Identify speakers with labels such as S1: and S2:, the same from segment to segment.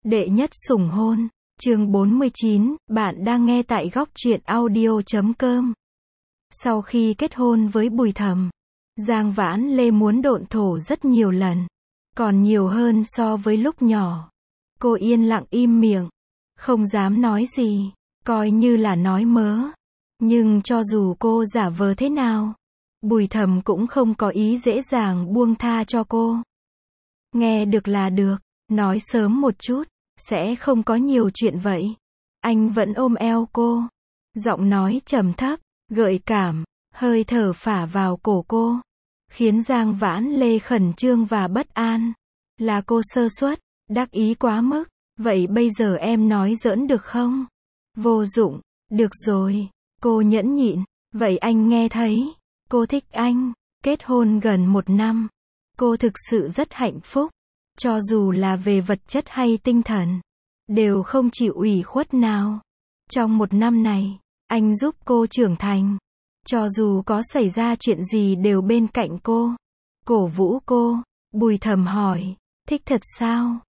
S1: Đệ nhất sủng hôn, chương 49, bạn đang nghe tại góc truyện audio.com. Sau khi kết hôn với Bùi Thầm, Giang Vãn Lê muốn độn thổ rất nhiều lần, còn nhiều hơn so với lúc nhỏ. Cô yên lặng im miệng, không dám nói gì, coi như là nói mớ. Nhưng cho dù cô giả vờ thế nào, Bùi Thầm cũng không có ý dễ dàng buông tha cho cô. Nghe được là được, nói sớm một chút, sẽ không có nhiều chuyện vậy. Anh vẫn ôm eo cô, giọng nói trầm thấp, gợi cảm, hơi thở phả vào cổ cô, khiến Giang Vãn Lê khẩn trương và bất an. Là cô sơ suất, đắc ý quá mức, vậy bây giờ em nói giỡn được không? Vô dụng, được rồi, cô nhẫn nhịn, vậy anh nghe thấy, cô thích anh, kết hôn gần 1 năm, cô thực sự rất hạnh phúc, cho dù là về vật chất hay tinh thần, đều không chịu ủy khuất nào. Trong 1 năm này, anh giúp cô trưởng thành, cho dù có xảy ra chuyện gì đều bên cạnh cô, cổ vũ cô. Bùi Thầm hỏi, thích thật sao?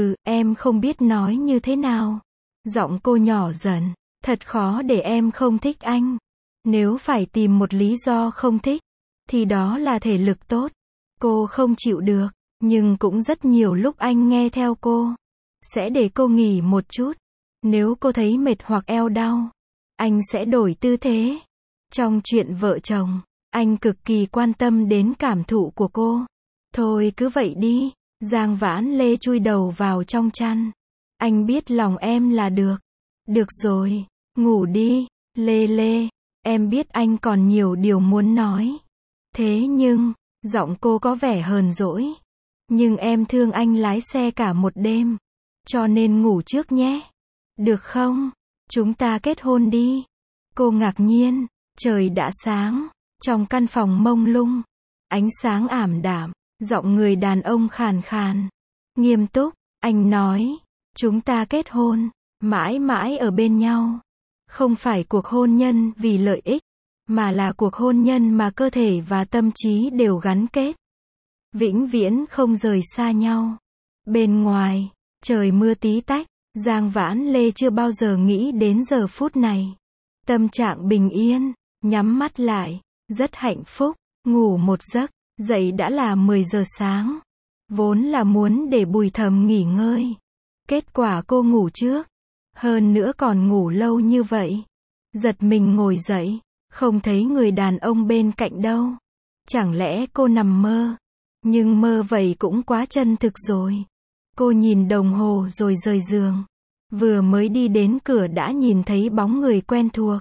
S1: Em không biết nói như thế nào. Giọng cô nhỏ dần, thật khó để em không thích anh. Nếu phải tìm một lý do không thích, thì đó là thể lực tốt. Cô không chịu được, nhưng cũng rất nhiều lúc anh nghe theo cô, sẽ để cô nghỉ một chút. Nếu cô thấy mệt hoặc eo đau, anh sẽ đổi tư thế. Trong chuyện vợ chồng, anh cực kỳ quan tâm đến cảm thụ của cô. Thôi cứ vậy đi. Giang Vãn Lê chui đầu vào trong chăn. Anh biết lòng em là được. Được rồi, ngủ đi, Lê Lê. Em biết anh còn nhiều điều muốn nói. Thế nhưng, giọng cô có vẻ hờn dỗi. Nhưng em thương anh lái xe cả một đêm, cho nên ngủ trước nhé. Được không? Chúng ta kết hôn đi. Cô ngạc nhiên, trời đã sáng, trong căn phòng mông lung, ánh sáng ảm đạm, giọng người đàn ông khàn khàn, nghiêm túc, anh nói, chúng ta kết hôn, mãi mãi ở bên nhau. Không phải cuộc hôn nhân vì lợi ích, mà là cuộc hôn nhân mà cơ thể và tâm trí đều gắn kết, vĩnh viễn không rời xa nhau. Bên ngoài, trời mưa tí tách, Giang Vãn Lê chưa bao giờ nghĩ đến giờ phút này. Tâm trạng bình yên, nhắm mắt lại, rất hạnh phúc, ngủ một giấc, dậy đã là 10 giờ sáng. Vốn là muốn để Bùi Thầm nghỉ ngơi. Kết quả cô ngủ trước, hơn nữa còn ngủ lâu như vậy. Giật mình ngồi dậy, không thấy người đàn ông bên cạnh đâu. Chẳng lẽ cô nằm mơ? Nhưng mơ vậy cũng quá chân thực rồi. Cô nhìn đồng hồ rồi rời giường. Vừa mới đi đến cửa đã nhìn thấy bóng người quen thuộc.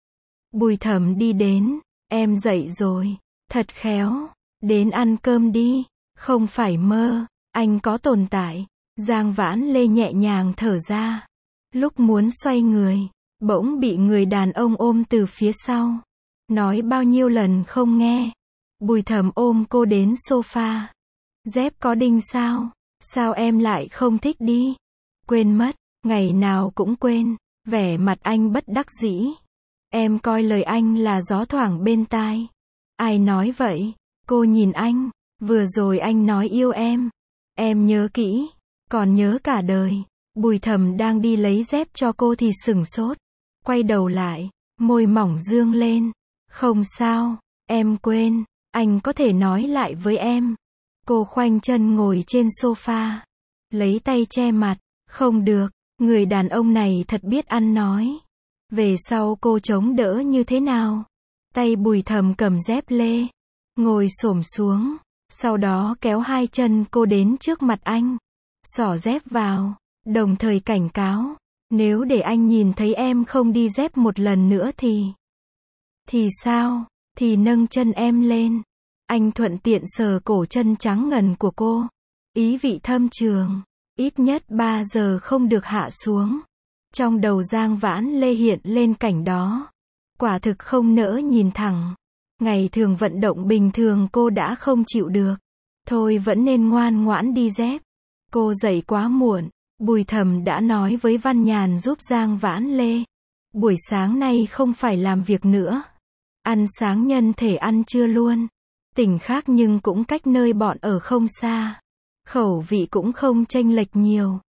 S1: Bùi Thầm đi đến, em dậy rồi, thật khéo, đến ăn cơm đi, không phải mơ, anh có tồn tại. Giang Vãn Lê nhẹ nhàng thở ra. Lúc muốn xoay người, bỗng bị người đàn ông ôm từ phía sau. Nói bao nhiêu lần không nghe. Bùi Thầm ôm cô đến sofa. Dép có đinh sao? Sao em lại không thích đi? Quên mất, ngày nào cũng quên. Vẻ mặt anh bất đắc dĩ. Em coi lời anh là gió thoảng bên tai. Ai nói vậy? Cô nhìn anh. Vừa rồi anh nói yêu em. Em nhớ kỹ. Còn nhớ cả đời. Bùi Thầm đang đi lấy dép cho cô thì sửng sốt. Quay đầu lại, môi mỏng dương lên. Không sao, em quên. Anh có thể nói lại với em. Cô khoanh chân ngồi trên sofa, lấy tay che mặt. Không được, người đàn ông này thật biết ăn nói. Về sau cô chống đỡ như thế nào? Tay Bùi Thầm cầm dép lê, ngồi xổm xuống, sau đó kéo 2 chân cô đến trước mặt anh, xỏ dép vào, đồng thời cảnh cáo, nếu để anh nhìn thấy em không đi dép một lần nữa thì sao? Thì nâng chân em lên. Anh thuận tiện sờ cổ chân trắng ngần của cô, ý vị thâm trường, ít nhất 3 giờ không được hạ xuống. Trong đầu Giang Vãn Lê hiện lên cảnh đó. Quả thực không nỡ nhìn thẳng. Ngày thường vận động bình thường cô đã không chịu được. Thôi vẫn nên ngoan ngoãn đi dép. Cô dậy quá muộn. Bùi Thầm đã nói với Văn Nhàn giúp Giang Vãn Lê. Buổi sáng nay không phải làm việc nữa. Ăn sáng nhân thể ăn trưa luôn. Tỉnh khác nhưng cũng cách nơi bọn ở không xa. Khẩu vị cũng không chênh lệch nhiều.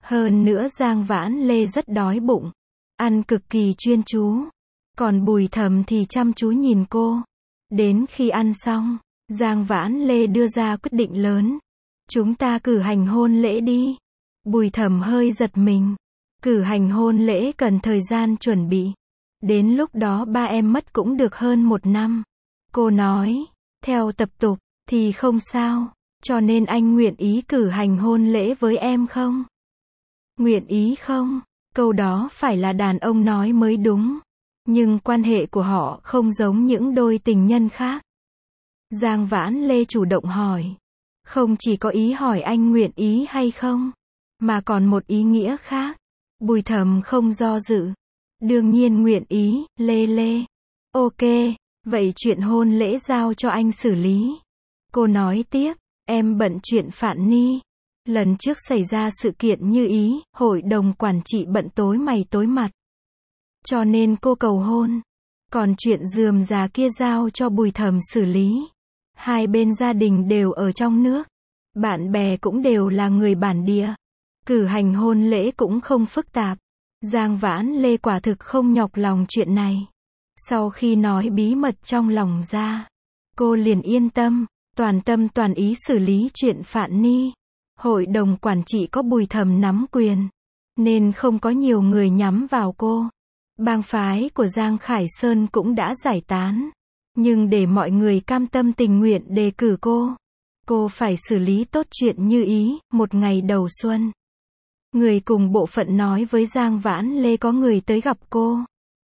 S1: Hơn nữa Giang Vãn Lê rất đói bụng, ăn cực kỳ chuyên chú. Còn Bùi Thầm thì chăm chú nhìn cô. Đến khi ăn xong, Giang Vãn Lê đưa ra quyết định lớn. Chúng ta cử hành hôn lễ đi. Bùi Thầm hơi giật mình. Cử hành hôn lễ cần thời gian chuẩn bị. Đến lúc đó ba em mất cũng được hơn 1 năm. Cô nói, theo tập tục, thì không sao. Cho nên anh nguyện ý cử hành hôn lễ với em không? Nguyện ý không? Câu đó phải là đàn ông nói mới đúng. Nhưng quan hệ của họ không giống những đôi tình nhân khác. Giang Vãn Lê chủ động hỏi. Không chỉ có ý hỏi anh nguyện ý hay không, mà còn một ý nghĩa khác. Bùi Thầm không do dự. Đương nhiên nguyện ý, Lê Lê. Ok, vậy chuyện hôn lễ giao cho anh xử lý. Cô nói tiếp, em bận chuyện Phạn Ni. Lần trước xảy ra sự kiện như ý, hội đồng quản trị bận tối mày tối mặt. Cho nên cô cầu hôn. Còn chuyện rườm rà kia giao cho Bùi Thầm xử lý. Hai bên gia đình đều ở trong nước. Bạn bè cũng đều là người bản địa. Cử hành hôn lễ cũng không phức tạp. Giang Vãn Lê quả thực không nhọc lòng chuyện này. Sau khi nói bí mật trong lòng ra, cô liền yên tâm, toàn tâm toàn ý xử lý chuyện Phạn Ni. Hội đồng quản trị có Bùi Thầm nắm quyền, nên không có nhiều người nhắm vào cô. Bang phái của Giang Khải Sơn cũng đã giải tán. Nhưng để mọi người cam tâm tình nguyện đề cử cô phải xử lý tốt chuyện như ý, một ngày đầu xuân. Người cùng bộ phận nói với Giang Vãn Lê có người tới gặp cô.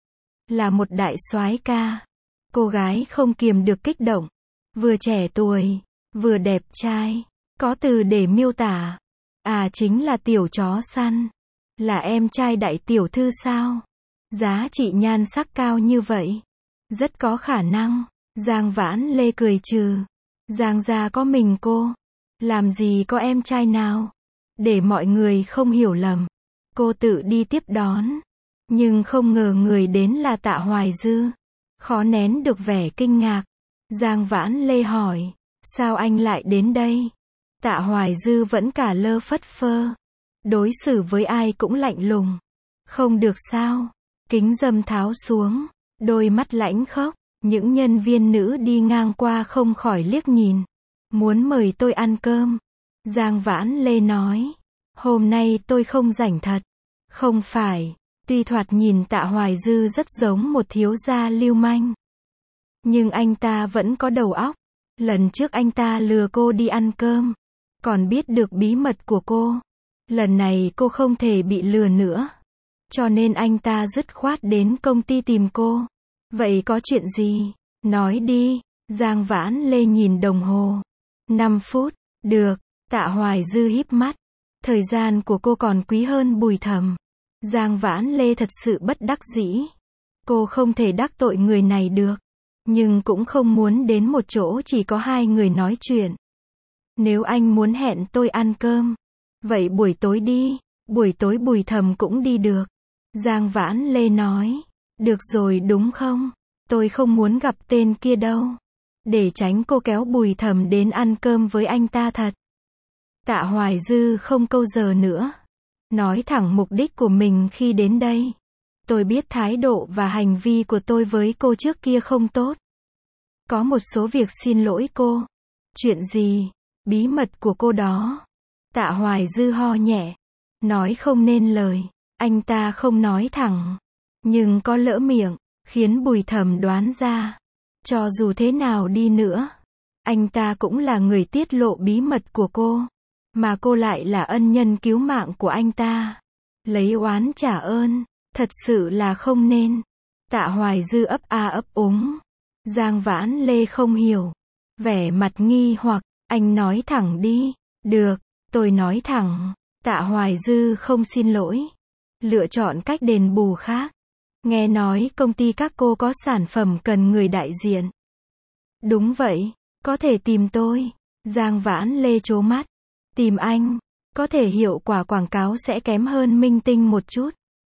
S1: Là một đại soái ca. Cô gái không kiềm được kích động. Vừa trẻ tuổi, vừa đẹp trai. Có từ để miêu tả. À chính là tiểu chó săn. Là em trai đại tiểu thư sao? Giá trị nhan sắc cao như vậy. Rất có khả năng. Giang Vãn Lê cười trừ. Giang gia có mình cô. Làm gì có em trai nào. Để mọi người không hiểu lầm. Cô tự đi tiếp đón. Nhưng không ngờ người đến là Tạ Hoài Dư. Khó nén được vẻ kinh ngạc. Giang Vãn Lê hỏi. Sao anh lại đến đây? Tạ Hoài Dư vẫn cả lơ phất phơ. Đối xử với ai cũng lạnh lùng. Không được sao? Kính râm tháo xuống. Đôi mắt lãnh khốc. Những nhân viên nữ đi ngang qua không khỏi liếc nhìn. Muốn mời tôi ăn cơm. Giang Vãn Lê nói. Hôm nay tôi không rảnh thật. Không phải. Tuy thoạt nhìn Tạ Hoài Dư rất giống một thiếu gia lưu manh. Nhưng anh ta vẫn có đầu óc. Lần trước anh ta lừa cô đi ăn cơm. Còn biết được bí mật của cô. Lần này cô không thể bị lừa nữa. Cho nên anh ta dứt khoát đến công ty tìm cô. Vậy có chuyện gì? Nói đi. Giang Vãn Lê nhìn đồng hồ. 5 phút. Được. Tạ Hoài Dư híp mắt. Thời gian của cô còn quý hơn Bùi Thầm. Giang Vãn Lê thật sự bất đắc dĩ. Cô không thể đắc tội người này được. Nhưng cũng không muốn đến một chỗ chỉ có hai người nói chuyện. Nếu anh muốn hẹn tôi ăn cơm, vậy buổi tối đi. Buổi tối Bùi Thầm cũng đi được. Giang Vãn Lê nói. Được rồi đúng không? Tôi không muốn gặp tên kia đâu. Để tránh cô kéo Bùi Thầm đến ăn cơm với anh ta thật. Tạ Hoài Dư không câu giờ nữa. Nói thẳng mục đích của mình khi đến đây. Tôi biết thái độ và hành vi của tôi với cô trước kia không tốt. Có một số việc xin lỗi cô. Chuyện gì? Bí mật của cô đó. Tạ Hoài Dư ho nhẹ. Nói không nên lời. Anh ta không nói thẳng. Nhưng có lỡ miệng. Khiến Bùi Thầm đoán ra. Cho dù thế nào đi nữa. Anh ta cũng là người tiết lộ bí mật của cô. Mà cô lại là ân nhân cứu mạng của anh ta. Lấy oán trả ơn. Thật sự là không nên. Tạ Hoài Dư ấp a ấp úng. Giang Vãn Lê không hiểu. Vẻ mặt nghi hoặc. Anh nói thẳng đi. Được. Tôi nói thẳng. Tạ Hoài Dư không xin lỗi. Lựa chọn cách đền bù khác. Nghe nói công ty các cô có sản phẩm cần người đại diện. Đúng vậy. Có thể tìm tôi. Giang Vãn Lê trố mắt. Tìm anh. Có thể hiệu quả quảng cáo sẽ kém hơn minh tinh một chút.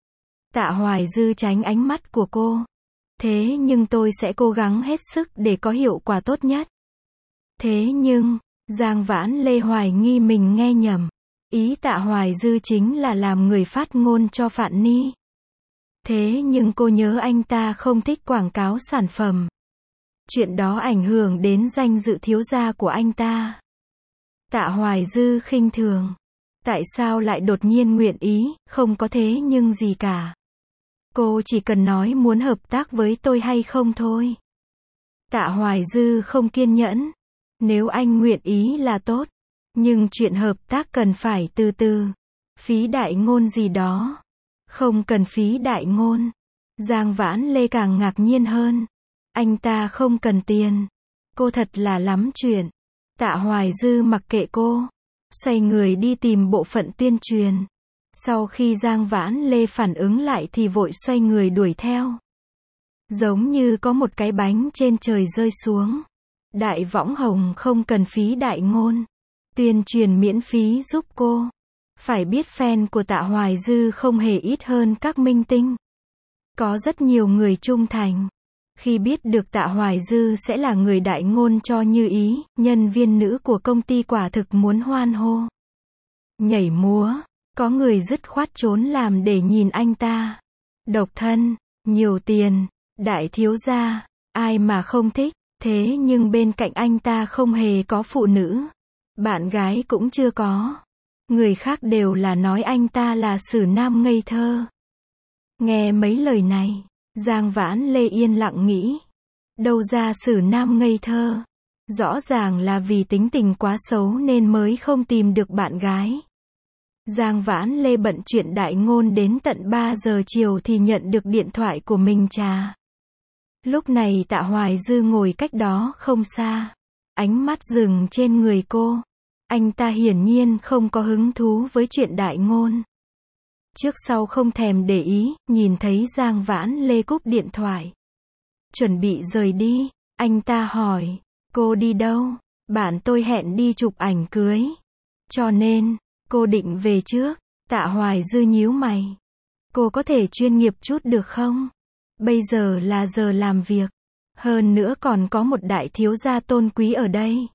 S1: Tạ Hoài Dư tránh ánh mắt của cô. Thế nhưng tôi sẽ cố gắng hết sức để có hiệu quả tốt nhất. Thế nhưng, Giang Vãn Lê hoài nghi mình nghe nhầm. Ý Tạ Hoài Dư chính là làm người phát ngôn cho Phạn Ni. Thế nhưng cô nhớ anh ta không thích quảng cáo sản phẩm. Chuyện đó ảnh hưởng đến danh dự thiếu gia của anh ta. Tạ Hoài Dư khinh thường. Tại sao lại đột nhiên nguyện ý, không có thế nhưng gì cả. Cô chỉ cần nói muốn hợp tác với tôi hay không thôi. Tạ Hoài Dư không kiên nhẫn. Nếu anh nguyện ý là tốt. Nhưng chuyện hợp tác cần phải từ từ. Phí đại ngôn gì đó. Không cần phí đại ngôn. Giang Vãn Lê càng ngạc nhiên hơn. Anh ta không cần tiền. Cô thật là lắm chuyện. Tạ Hoài Dư mặc kệ cô. Xoay người đi tìm bộ phận tuyên truyền. Sau khi Giang Vãn Lê phản ứng lại thì vội xoay người đuổi theo. Giống như có một cái bánh trên trời rơi xuống. Đại Võng Hồng không cần phí đại ngôn. Tuyên truyền miễn phí giúp cô. Phải biết fan của Tạ Hoài Dư không hề ít hơn các minh tinh. Có rất nhiều người trung thành. Khi biết được Tạ Hoài Dư sẽ là người đại ngôn cho Như Ý, nhân viên nữ của công ty quả thực muốn hoan hô. Nhảy múa, có người dứt khoát trốn làm để nhìn anh ta. Độc thân, nhiều tiền, đại thiếu gia, ai mà không thích, thế nhưng bên cạnh anh ta không hề có phụ nữ. Bạn gái cũng chưa có. Người khác đều là nói anh ta là xử nam ngây thơ. Nghe mấy lời này, Giang Vãn Lê yên lặng nghĩ. Đâu ra xử nam ngây thơ. Rõ ràng là vì tính tình quá xấu nên mới không tìm được bạn gái. Giang Vãn Lê bận chuyện đại ngôn đến tận 3 giờ chiều thì nhận được điện thoại của Minh Trà. Lúc này Tạ Hoài Dư ngồi cách đó không xa. Ánh mắt dừng trên người cô. Anh ta hiển nhiên không có hứng thú với chuyện đại ngôn. Trước sau không thèm để ý, nhìn thấy Giang Vãn Lê cúp điện thoại. Chuẩn bị rời đi, anh ta hỏi, cô đi đâu? Bạn tôi hẹn đi chụp ảnh cưới. Cho nên, cô định về trước. Tạ Hoài Dư nhíu mày. Cô có thể chuyên nghiệp chút được không? Bây giờ là giờ làm việc. Hơn nữa còn có một đại thiếu gia tôn quý ở đây.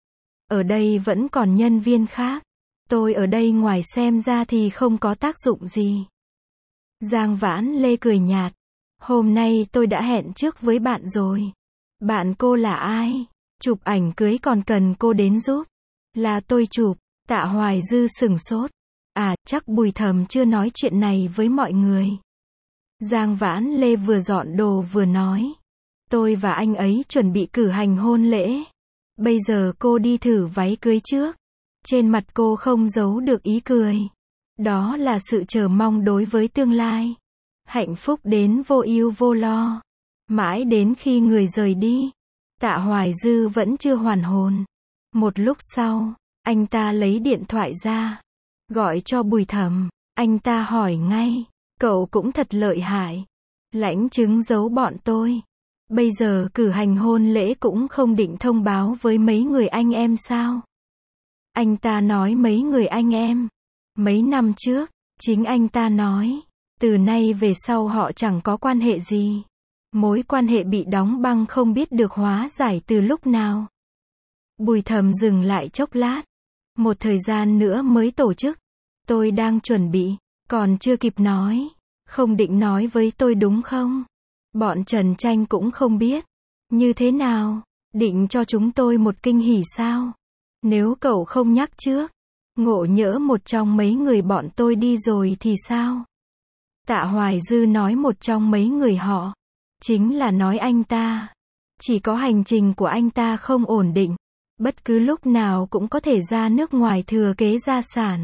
S1: Ở đây vẫn còn nhân viên khác. Tôi ở đây ngoài xem ra thì không có tác dụng gì. Giang Vãn Lê cười nhạt. Hôm nay tôi đã hẹn trước với bạn rồi. Bạn cô là ai? Chụp ảnh cưới còn cần cô đến giúp. Là tôi chụp. Tạ Hoài Dư sửng sốt. À, chắc Bùi Thầm chưa nói chuyện này với mọi người. Giang Vãn Lê vừa dọn đồ vừa nói. Tôi và anh ấy chuẩn bị cử hành hôn lễ. Bây giờ cô đi thử váy cưới trước. Trên mặt cô không giấu được ý cười. Đó là sự chờ mong đối với tương lai. Hạnh phúc đến vô ưu vô lo. Mãi đến khi người rời đi. Tạ Hoài Dư vẫn chưa hoàn hồn. Một lúc sau, anh ta lấy điện thoại ra. Gọi cho Bùi Thầm. Anh ta hỏi ngay. Cậu cũng thật lợi hại. Lãnh chứng giấu bọn tôi. Bây giờ cử hành hôn lễ cũng không định thông báo với mấy người anh em sao? Anh ta nói mấy người anh em. Mấy năm trước, chính anh ta nói. Từ nay về sau họ chẳng có quan hệ gì. Mối quan hệ bị đóng băng không biết được hóa giải từ lúc nào. Bùi Thầm dừng lại chốc lát. Một thời gian nữa mới tổ chức. Tôi đang chuẩn bị. Còn chưa kịp nói. Không định nói với tôi đúng không? Bọn Trần Tranh cũng không biết. Như thế nào? Định cho chúng tôi một kinh hỉ sao? Nếu cậu không nhắc trước, ngộ nhỡ một trong mấy người bọn tôi đi rồi thì sao? Tạ Hoài Dư nói một trong mấy người họ. Chính là nói anh ta. Chỉ có hành trình của anh ta không ổn định. Bất cứ lúc nào cũng có thể ra nước ngoài thừa kế gia sản.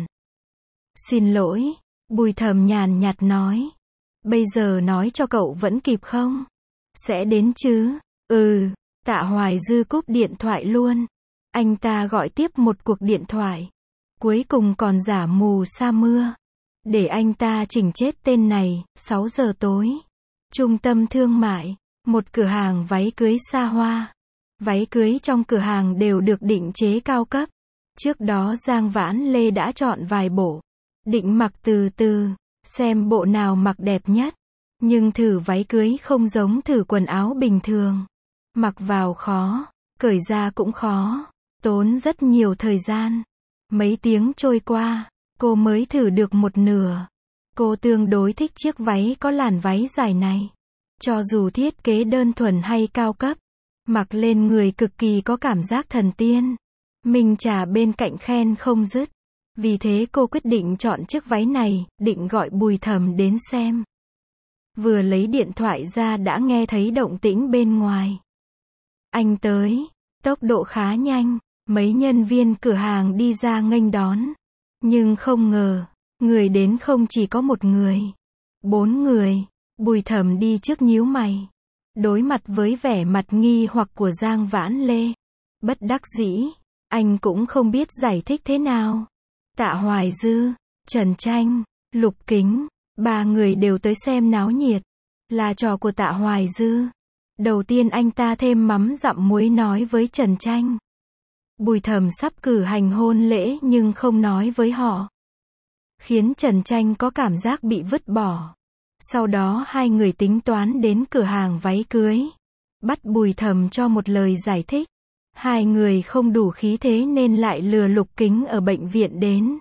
S1: Xin lỗi, Bùi Thầm nhàn nhạt nói. Bây giờ nói cho cậu vẫn kịp không? Sẽ đến chứ? Ừ, Tạ Hoài Dư cúp điện thoại luôn. Anh ta gọi tiếp một cuộc điện thoại. Cuối cùng còn giả mù sa mưa. Để anh ta chỉnh chết tên này. 6 giờ tối. Trung tâm thương mại. Một cửa hàng váy cưới xa hoa. Váy cưới trong cửa hàng đều được định chế cao cấp. Trước đó Giang Vãn Lê đã chọn vài bộ. Định mặc từ từ. Xem bộ nào mặc đẹp nhất. Nhưng thử váy cưới không giống thử quần áo bình thường. Mặc vào khó. Cởi ra cũng khó. Tốn rất nhiều thời gian. Mấy tiếng trôi qua. Cô mới thử được một nửa. Cô tương đối thích chiếc váy có làn váy dài này. Cho dù thiết kế đơn thuần hay cao cấp, mặc lên người cực kỳ có cảm giác thần tiên. Minh Trà bên cạnh khen không dứt. Vì thế cô quyết định chọn chiếc váy này, định gọi Bùi Thầm đến xem. Vừa lấy điện thoại ra đã nghe thấy động tĩnh bên ngoài. Anh tới, tốc độ khá nhanh, mấy nhân viên cửa hàng đi ra nghênh đón. Nhưng không ngờ, người đến không chỉ có một người, 4 người. Bùi Thầm đi trước nhíu mày, đối mặt với vẻ mặt nghi hoặc của Giang Vãn Lê. Bất đắc dĩ, anh cũng không biết giải thích thế nào. Tạ Hoài Dư, Trần Tranh, Lục Kính, 3 người đều tới xem náo nhiệt. Là trò của Tạ Hoài Dư. Đầu tiên anh ta thêm mắm dặm muối nói với Trần Tranh. Bùi Thầm sắp cử hành hôn lễ nhưng không nói với họ, khiến Trần Tranh có cảm giác bị vứt bỏ. Sau đó hai người tính toán đến cửa hàng váy cưới, bắt Bùi Thầm cho một lời giải thích. Hai người không đủ khí thế nên lại lừa Lục Kính ở bệnh viện đến.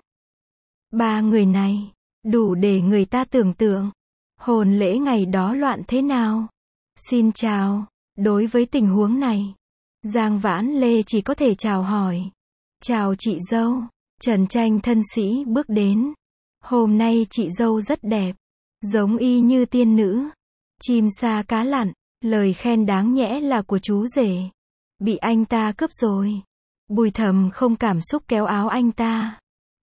S1: 3 người này, đủ để người ta tưởng tượng, hôn lễ ngày đó loạn thế nào. Xin chào, đối với tình huống này, Giang Vãn Lê chỉ có thể chào hỏi. Chào chị dâu. Trần Tranh thân sĩ bước đến. Hôm nay chị dâu rất đẹp, giống y như tiên nữ. Chim sa cá lặn, lời khen đáng nhẽ là của chú rể, bị anh ta cướp rồi. Bùi Thầm không cảm xúc kéo áo anh ta.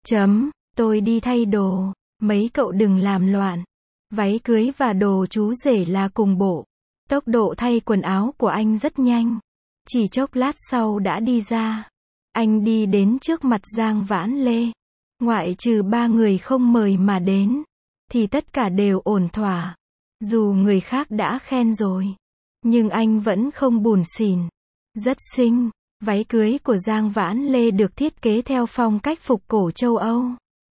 S1: Tôi đi thay đồ, mấy cậu đừng làm loạn. Váy cưới và đồ chú rể là cùng bộ. Tốc độ thay quần áo của anh rất nhanh. Chỉ chốc lát sau đã đi ra. Anh đi đến trước mặt Giang Vãn Lê. Ngoại trừ 3 người không mời mà đến, thì tất cả đều ổn thỏa. Dù người khác đã khen rồi, nhưng anh vẫn không bủn xỉn. Rất xinh. Váy cưới của Giang Vãn Lê được thiết kế theo phong cách phục cổ châu Âu.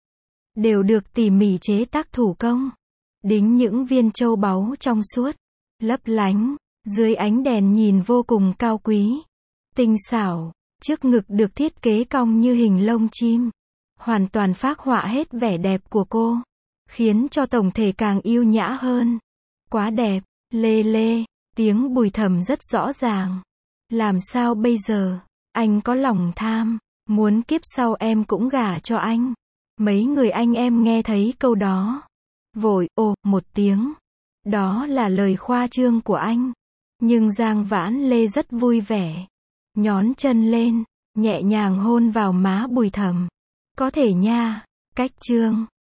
S1: Đều được tỉ mỉ chế tác thủ công. Đính những viên châu báu trong suốt, lấp lánh, dưới ánh đèn nhìn vô cùng cao quý, tinh xảo. Trước ngực được thiết kế cong như hình lông chim, hoàn toàn phác họa hết vẻ đẹp của cô, khiến cho tổng thể càng yêu nhã hơn. Quá đẹp. Lê Lê, tiếng Bùi Thầm rất rõ ràng. Làm sao bây giờ? Anh có lòng tham, muốn kiếp sau em cũng gả cho anh. Mấy người anh em nghe thấy câu đó, vội ồ một tiếng. Đó là lời khoa trương của anh. Nhưng Giang Vãn Lê rất vui vẻ, nhón chân lên, nhẹ nhàng hôn vào má Bùi Thầm. Có thể nha, cách trương.